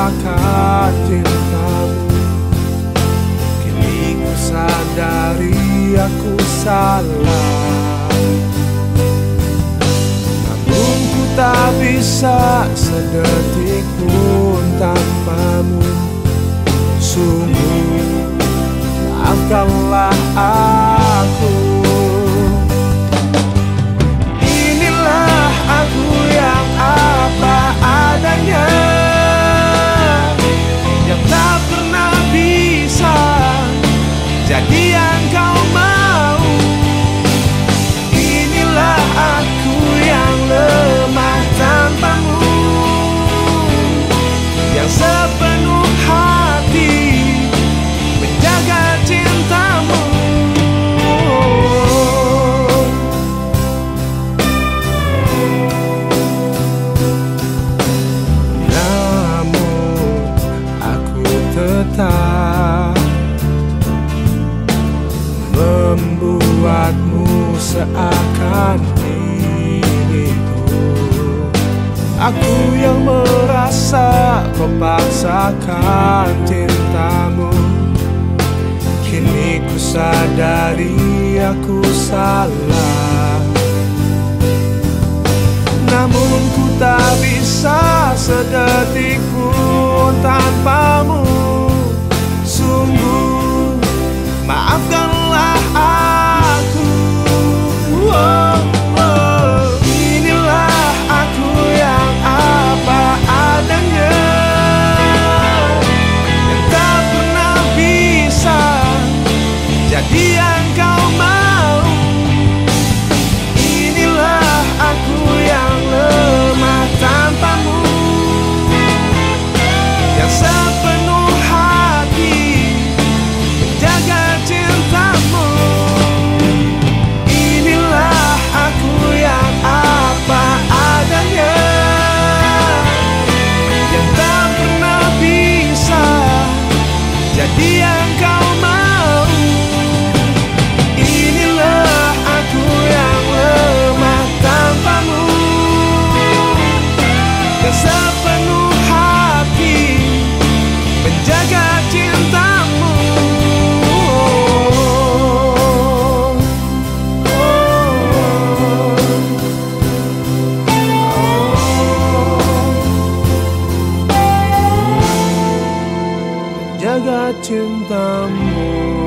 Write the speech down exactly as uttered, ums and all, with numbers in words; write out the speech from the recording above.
akan cintamu. Kini ku sadari aku salah, namun ku tak bisa sedetik pun tanpamu. Sungguh maafkanlah aku. Inilah aku yang apa adanya, yang tak pernah bisa jadi yang kau mau. Inilah aku yang lemah tanpamu, yang sepenuh hati menjaga cintamu. Namun aku tetap membuatmu seakan diriku. Aku yang merasa kau paksakan cintamu. Kini ku sadari aku salah, namun ku tak bisa sedetik pun tanpamu. Sungguh maafkanlah aku. Oh, oh. Inilah aku yang apa adanya, yang tak pernah bisa jadi yang kau mau. Inilah aku yang lemah tanpamu, yang sepenuh hati menjaga cintamu. Inilah aku yang apa adanya, yang tak pernah bisa jadi yang kau mau. Inilah aku yang lemah tanpamu, yang sepenuh hati menjaga cintamu. Menjaga cintamu.